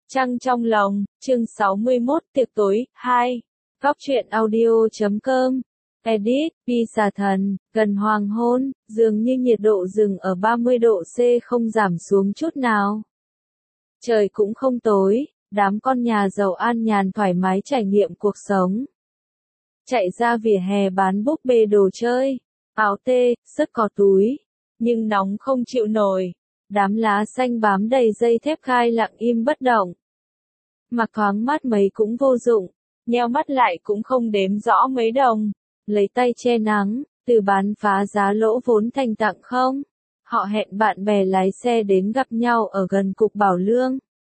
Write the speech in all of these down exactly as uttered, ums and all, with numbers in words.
Trăng trong lòng, chương sáu mươi mốt, tiệc tối, hai. Góc truyện audio.com. Edit, Pi xà thần, gần hoàng hôn, dường như nhiệt độ rừng ở ba mươi độ C không giảm xuống chút nào. Trời cũng không tối, đám con nhà giàu an nhàn thoải mái trải nghiệm cuộc sống. Chạy ra vỉa hè bán búp bê đồ chơi, áo tê, rất có túi, nhưng nóng không chịu nổi. Đám lá xanh bám đầy dây thép gai lặng im bất động. Mặc thoáng mát mấy cũng vô dụng, nheo mắt lại cũng không đếm rõ mấy đồng. Lấy tay che nắng, từ bán phá giá lỗ vốn thành tặng không. Họ hẹn bạn bè lái xe đến gặp nhau ở gần cục bảo lương.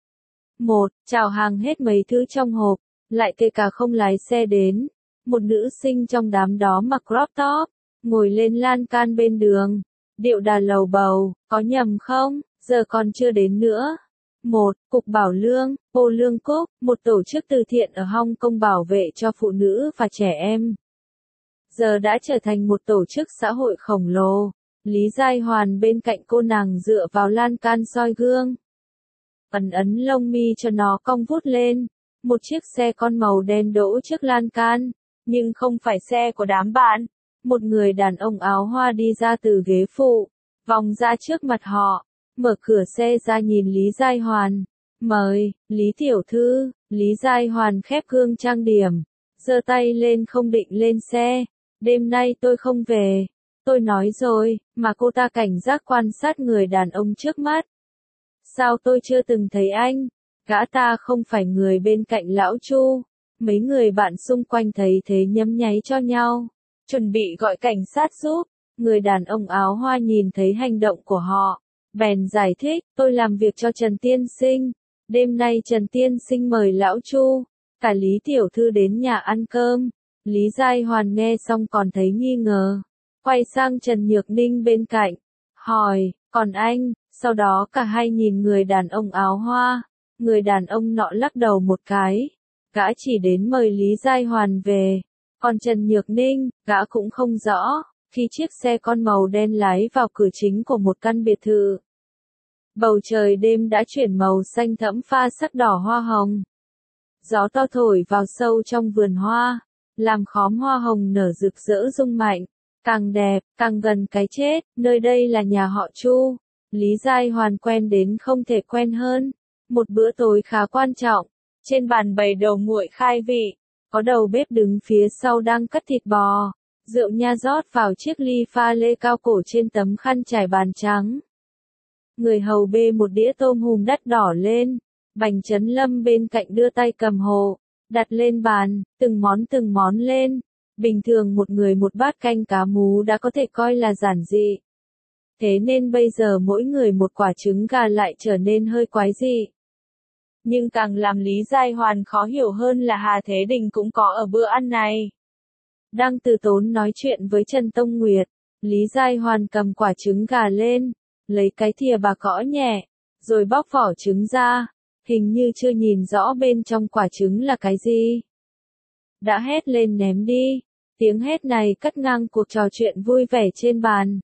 Một, chào hàng hết mấy thứ trong hộp, lại kể cả không lái xe đến. Một nữ sinh trong đám đó mặc crop top, ngồi lên lan can bên đường. Điệu đà lầu bầu, có nhầm không, giờ còn chưa đến nữa. Một, Cục Bảo Lương, Ô Lương Cúc, một tổ chức từ thiện ở Hong Kong bảo vệ cho phụ nữ và trẻ em. Giờ đã trở thành một tổ chức xã hội khổng lồ. Lý Giai Hoàn bên cạnh cô nàng dựa vào lan can soi gương. Ấn ấn lông mi cho nó cong vút lên. Một chiếc xe con màu đen đỗ trước lan can, nhưng không phải xe của đám bạn. Một người đàn ông áo hoa đi ra từ ghế phụ, vòng ra trước mặt họ, mở cửa xe ra nhìn Lý Giai Hoàn. Mời, Lý tiểu thư. Lý Giai Hoàn khép gương trang điểm, giơ tay lên không định lên xe. Đêm nay tôi không về. Tôi nói rồi, mà cô ta cảnh giác quan sát người đàn ông trước mắt. Sao tôi chưa từng thấy anh? Gã ta không phải người bên cạnh lão Chu. Mấy người bạn xung quanh thấy thế nhấm nháy cho nhau, chuẩn bị gọi cảnh sát giúp. Người đàn ông áo hoa nhìn thấy hành động của họ, bèn giải thích, tôi làm việc cho Trần Tiên Sinh. Đêm nay Trần Tiên Sinh mời lão Chu, cả Lý tiểu thư đến nhà ăn cơm. Lý Giai Hoàn nghe xong còn thấy nghi ngờ, quay sang Trần Nhược Ninh bên cạnh, hỏi, còn anh? Sau đó cả hai nhìn người đàn ông áo hoa. Người đàn ông nọ lắc đầu một cái, gã chỉ đến mời Lý Giai Hoàn về. Còn Trần Nhược Ninh, gã cũng không rõ, khi chiếc xe con màu đen lái vào cửa chính của một căn biệt thự. Bầu trời đêm đã chuyển màu xanh thẫm pha sắc đỏ hoa hồng. Gió to thổi vào sâu trong vườn hoa, làm khóm hoa hồng nở rực rỡ rung mạnh. Càng đẹp, càng gần cái chết, nơi đây là nhà họ Chu. Lý Giai Hoàn quen đến không thể quen hơn. Một bữa tối khá quan trọng. Trên bàn bày đầu nguội khai vị. Có đầu bếp đứng phía sau đang cắt thịt bò. Rượu nha rót vào chiếc ly pha lê cao cổ trên tấm khăn trải bàn trắng. Người hầu bê một đĩa tôm hùm đắt đỏ lên. Bành Trấn Lâm bên cạnh đưa tay cầm hồ, đặt lên bàn, từng món từng món lên. Bình thường một người một bát canh cá mú đã có thể coi là giản dị. Thế nên bây giờ mỗi người một quả trứng gà lại trở nên hơi quái dị. Nhưng càng làm Lý Giai Hoàn khó hiểu hơn là Hà Thế Đình cũng có ở bữa ăn này. Đang từ tốn nói chuyện với Trần Tông Nguyệt, Lý Giai Hoàn cầm quả trứng gà lên, lấy cái thìa bà gõ nhẹ, rồi bóc vỏ trứng ra, hình như chưa nhìn rõ bên trong quả trứng là cái gì. Đã hét lên ném đi, tiếng hét này cắt ngang cuộc trò chuyện vui vẻ trên bàn.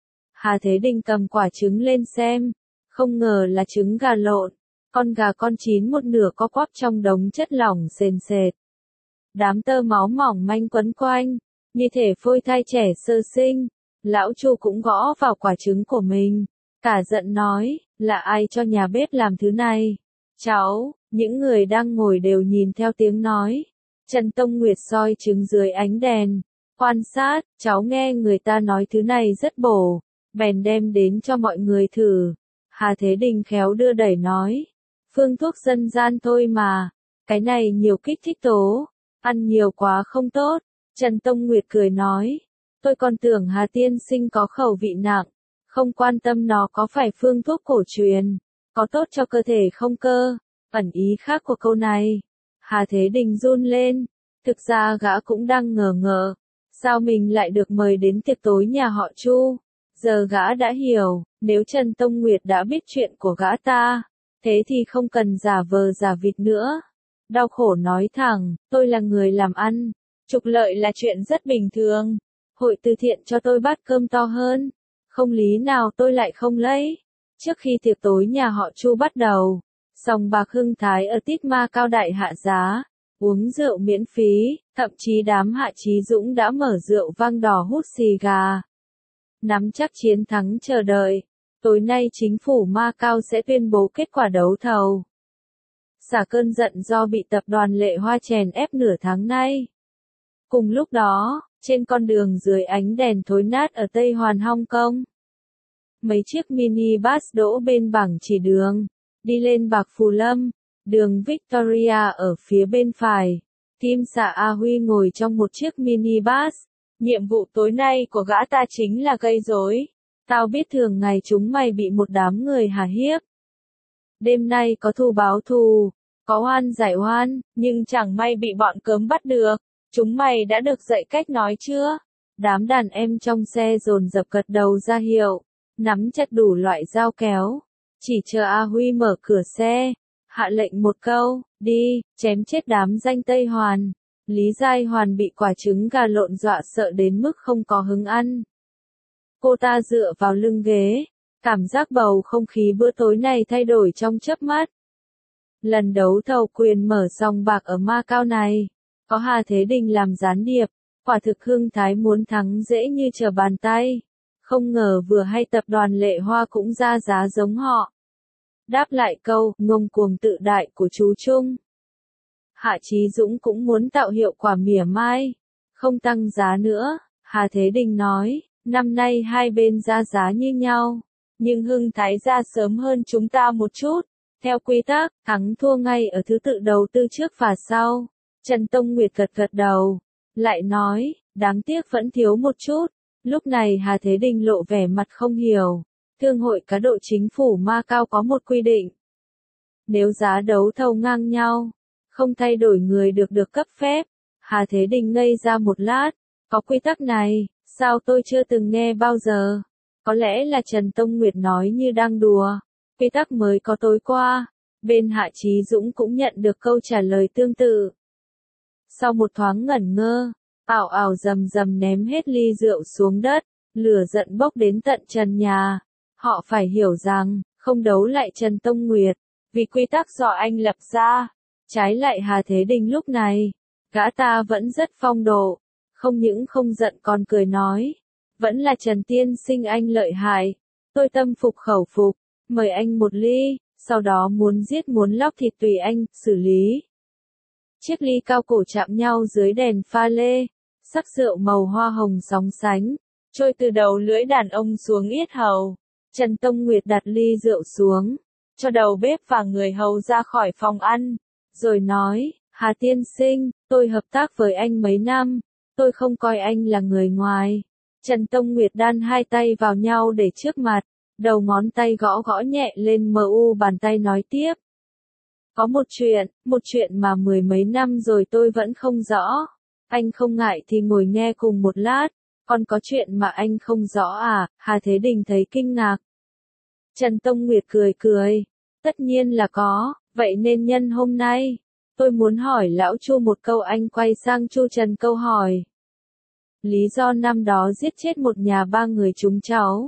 Hà Thế Đình cầm quả trứng lên xem, không ngờ là trứng gà lộn. Con gà con chín một nửa co quắp trong đống chất lỏng sền sệt. Đám tơ máu mỏng manh quấn quanh, như thể phôi thai trẻ sơ sinh. Lão Chu cũng gõ vào quả trứng của mình, cả giận nói, là ai cho nhà bếp làm thứ này? Cháu, những người đang ngồi đều nhìn theo tiếng nói. Trần Tông Nguyệt soi trứng dưới ánh đèn, quan sát, cháu nghe người ta nói thứ này rất bổ, bèn đem đến cho mọi người thử. Hà Thế Đình khéo đưa đẩy nói, phương thuốc dân gian thôi mà, cái này nhiều kích thích tố, ăn nhiều quá không tốt. Trần Tông Nguyệt cười nói, tôi còn tưởng Hà Tiên Sinh có khẩu vị nặng, không quan tâm nó có phải phương thuốc cổ truyền, có tốt cho cơ thể không cơ. Ẩn ý khác của câu này, Hà Thế Đình run lên, thực ra gã cũng đang ngờ ngợ, sao mình lại được mời đến tiệc tối nhà họ Chu. Giờ gã đã hiểu, nếu Trần Tông Nguyệt đã biết chuyện của gã ta, thế thì không cần giả vờ giả vịt nữa. Đau khổ nói thẳng, tôi là người làm ăn, trục lợi là chuyện rất bình thường. Hội từ thiện cho tôi bát cơm to hơn, không lý nào tôi lại không lấy. Trước khi tiệc tối nhà họ Chu bắt đầu, Sòng bạc Hưng Thái ở Tít Ma Cao đại hạ giá, uống rượu miễn phí, thậm chí đám Hạ Chí Dũng đã mở rượu vang đỏ hút xì gà. Nắm chắc chiến thắng chờ đợi, tối nay chính phủ Ma Cao sẽ tuyên bố kết quả đấu thầu. Xả cơn giận do bị tập đoàn Lệ Hoa chèn ép nửa tháng nay. Cùng lúc đó, trên con đường dưới ánh đèn thối nát ở Tây Hoàn Hong Kong, mấy chiếc mini bus đỗ bên bảng chỉ đường, đi lên Bạc Phù Lâm, đường Victoria ở phía bên phải. Kim Xạ A Huy ngồi trong một chiếc mini bus. Nhiệm vụ tối nay của gã ta chính là gây rối. Tao biết thường ngày chúng mày bị một đám người hà hiếp. Đêm nay có thù báo thù, có oan giải oan, nhưng chẳng may bị bọn cớm bắt được. Chúng mày đã được dạy cách nói chưa? Đám đàn em trong xe dồn dập gật đầu ra hiệu, nắm chặt đủ loại dao kéo. Chỉ chờ A Huy mở cửa xe, hạ lệnh một câu, đi, chém chết đám danh Tây Hoàn. Lý Giai Hoàn bị quả trứng gà lộn dọa sợ đến mức không có hứng ăn. Cô ta dựa vào lưng ghế, cảm giác bầu không khí bữa tối này thay đổi trong chớp mắt. Lần đấu thầu quyền mở sòng bạc ở Ma Cao này, có Hà Thế Đình làm gián điệp, quả thực Hưng Thái muốn thắng dễ như trở bàn tay. Không ngờ vừa hay tập đoàn Lệ Hoa cũng ra giá giống họ. Đáp lại câu ngông cuồng tự đại của chú Trung, Hạ Chí Dũng cũng muốn tạo hiệu quả mỉa mai, không tăng giá nữa. Hà Thế Đình nói, năm nay hai bên ra giá như nhau, nhưng Hưng Thái ra sớm hơn chúng ta một chút. Theo quy tắc, thắng thua ngay ở thứ tự đầu tư trước và sau. Trần Tông Nguyệt gật gật đầu, lại nói, đáng tiếc vẫn thiếu một chút. Lúc này Hà Thế Đình lộ vẻ mặt không hiểu. Thương hội cá độ chính phủ Ma Cao có một quy định. Nếu giá đấu thầu ngang nhau, không thay đổi người được được cấp phép. Hà Thế Đình ngây ra một lát, có quy tắc này, sao tôi chưa từng nghe bao giờ? Có lẽ là Trần Tông Nguyệt nói như đang đùa. Quy tắc mới có tối qua. Bên Hạ Chí Dũng cũng nhận được câu trả lời tương tự. Sau một thoáng ngẩn ngơ, ảo ảo rầm rầm ném hết ly rượu xuống đất, lửa giận bốc đến tận trần nhà. Họ phải hiểu rằng, không đấu lại Trần Tông Nguyệt, vì quy tắc do anh lập ra. Trái lại Hà Thế Đình lúc này, gã ta vẫn rất phong độ, không những không giận còn cười nói, vẫn là Trần tiên sinh anh lợi hại, tôi tâm phục khẩu phục, mời anh một ly, sau đó muốn giết muốn lóc thịt tùy anh, xử lý. Chiếc ly cao cổ chạm nhau dưới đèn pha lê, sắc rượu màu hoa hồng sóng sánh, trôi từ đầu lưỡi đàn ông xuống yết hầu. Trần Tông Nguyệt đặt ly rượu xuống, cho đầu bếp và người hầu ra khỏi phòng ăn, rồi nói, Hà tiên sinh, tôi hợp tác với anh mấy năm, tôi không coi anh là người ngoài. Trần Tông Nguyệt đan hai tay vào nhau để trước mặt, đầu ngón tay gõ gõ nhẹ lên mờ u bàn tay nói tiếp. Có một chuyện, một chuyện mà mười mấy năm rồi tôi vẫn không rõ. Anh không ngại thì ngồi nghe cùng một lát. Còn có chuyện mà anh không rõ à? Hà Thế Đình thấy kinh ngạc. Trần Tông Nguyệt cười cười. Tất nhiên là có, vậy nên nhân hôm nay, tôi muốn hỏi lão Chu một câu. Anh quay sang Chu Trần câu hỏi. Lý do năm đó giết chết một nhà ba người chúng cháu.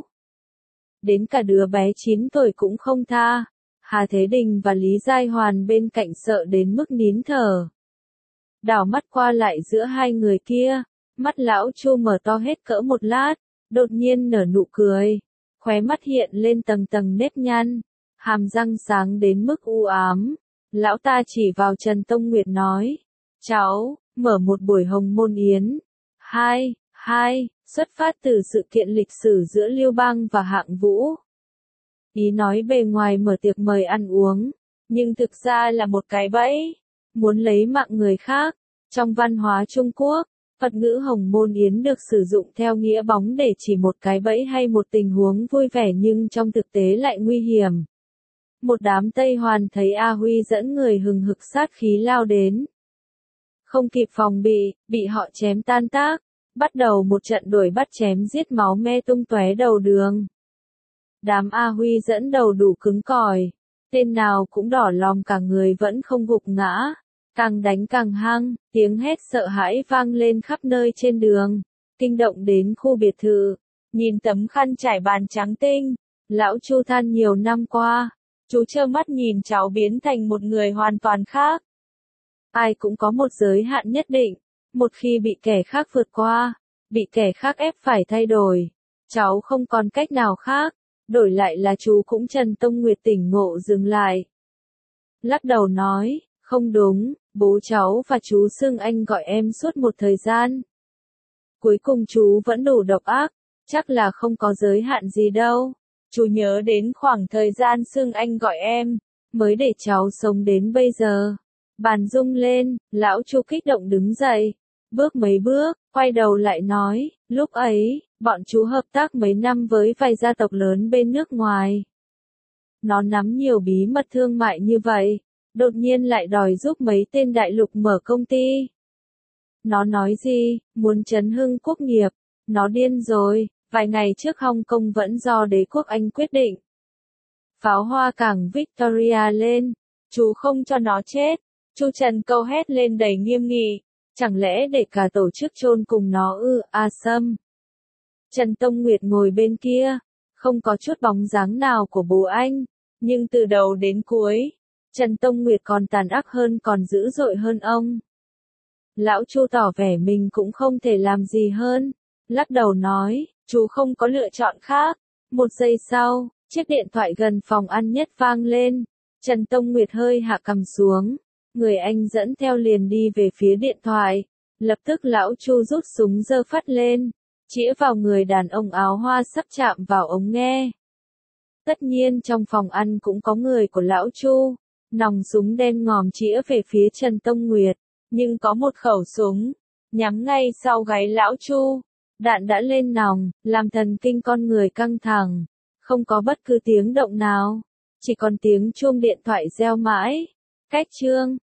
Đến cả đứa bé chín tuổi cũng không tha. Hà Thế Đình và Lý Giai Hoàn bên cạnh sợ đến mức nín thở. Đảo mắt qua lại giữa hai người kia, mắt lão Chu mở to hết cỡ một lát, đột nhiên nở nụ cười, khóe mắt hiện lên tầng tầng nếp nhăn, hàm răng sáng đến mức u ám. Lão ta chỉ vào Trần Tông Nguyệt nói, cháu, mở một buổi hồng môn yến. Hai, hai, xuất phát từ sự kiện lịch sử giữa Liêu Bang và Hạng Vũ. Ý nói bề ngoài mở tiệc mời ăn uống, nhưng thực ra là một cái bẫy, muốn lấy mạng người khác. Trong văn hóa Trung Quốc, Phật ngữ hồng môn yến được sử dụng theo nghĩa bóng để chỉ một cái bẫy hay một tình huống vui vẻ nhưng trong thực tế lại nguy hiểm. Một đám Tây Hoàn thấy A Huy dẫn người hừng hực sát khí lao đến. Không kịp phòng bị, bị họ chém tan tác, bắt đầu một trận đuổi bắt chém giết máu me tung tóe đầu đường. Đám A Huy dẫn đầu đủ cứng cỏi, tên nào cũng đỏ lòm cả người vẫn không gục ngã, càng đánh càng hăng, tiếng hét sợ hãi vang lên khắp nơi trên đường, kinh động đến khu biệt thự. Nhìn tấm khăn trải bàn trắng tinh, lão Chu than nhiều năm qua, Chú trơ mắt nhìn cháu biến thành một người hoàn toàn khác. Ai cũng có một giới hạn nhất định, một khi bị kẻ khác vượt qua, bị kẻ khác ép phải thay đổi, cháu không còn cách nào khác, đổi lại là chú cũng Trần Tông Nguyệt tỉnh ngộ dừng lại. Lắc đầu nói, không đúng, bố cháu và chú xưng anh gọi em suốt một thời gian. Cuối cùng chú vẫn đủ độc ác, chắc là không có giới hạn gì đâu. Chú nhớ đến khoảng thời gian xưng anh gọi em, mới để cháu sống đến bây giờ. Bàn rung lên, lão Chu kích động đứng dậy, bước mấy bước, quay đầu lại nói, lúc ấy, bọn chú hợp tác mấy năm với vài gia tộc lớn bên nước ngoài. Nó nắm nhiều bí mật thương mại như vậy, đột nhiên lại đòi giúp mấy tên đại lục mở công ty. Nó nói gì, muốn chấn hưng quốc nghiệp, nó điên rồi, vài ngày trước Hong Kong vẫn do đế quốc Anh quyết định. Pháo hoa cảng Victoria lên, chú không cho nó chết, Chu Trần câu hét lên đầy nghiêm nghị, chẳng lẽ để cả tổ chức chôn cùng nó ư, a Sâm. Trần Tông Nguyệt ngồi bên kia, không có chút bóng dáng nào của bố anh, nhưng từ đầu đến cuối, Trần Tông Nguyệt còn tàn ác hơn còn dữ dội hơn ông. Lão Chu tỏ vẻ mình cũng không thể làm gì hơn, lắc đầu nói, chú không có lựa chọn khác. Một giây sau, chiếc điện thoại gần phòng ăn nhất vang lên, Trần Tông Nguyệt hơi hạ cằm xuống, người anh dẫn theo liền đi về phía điện thoại, lập tức lão Chu rút súng giơ phát lên, chĩa vào người đàn ông áo hoa sắp chạm vào ống nghe. Tất nhiên trong phòng ăn cũng có người của lão Chu, nòng súng đen ngòm chĩa về phía Trần Tông Nguyệt, nhưng có một khẩu súng, nhắm ngay sau gáy lão Chu. Đạn đã lên nòng, làm thần kinh con người căng thẳng, không có bất cứ tiếng động nào, chỉ còn tiếng chuông điện thoại reo mãi. Cách chương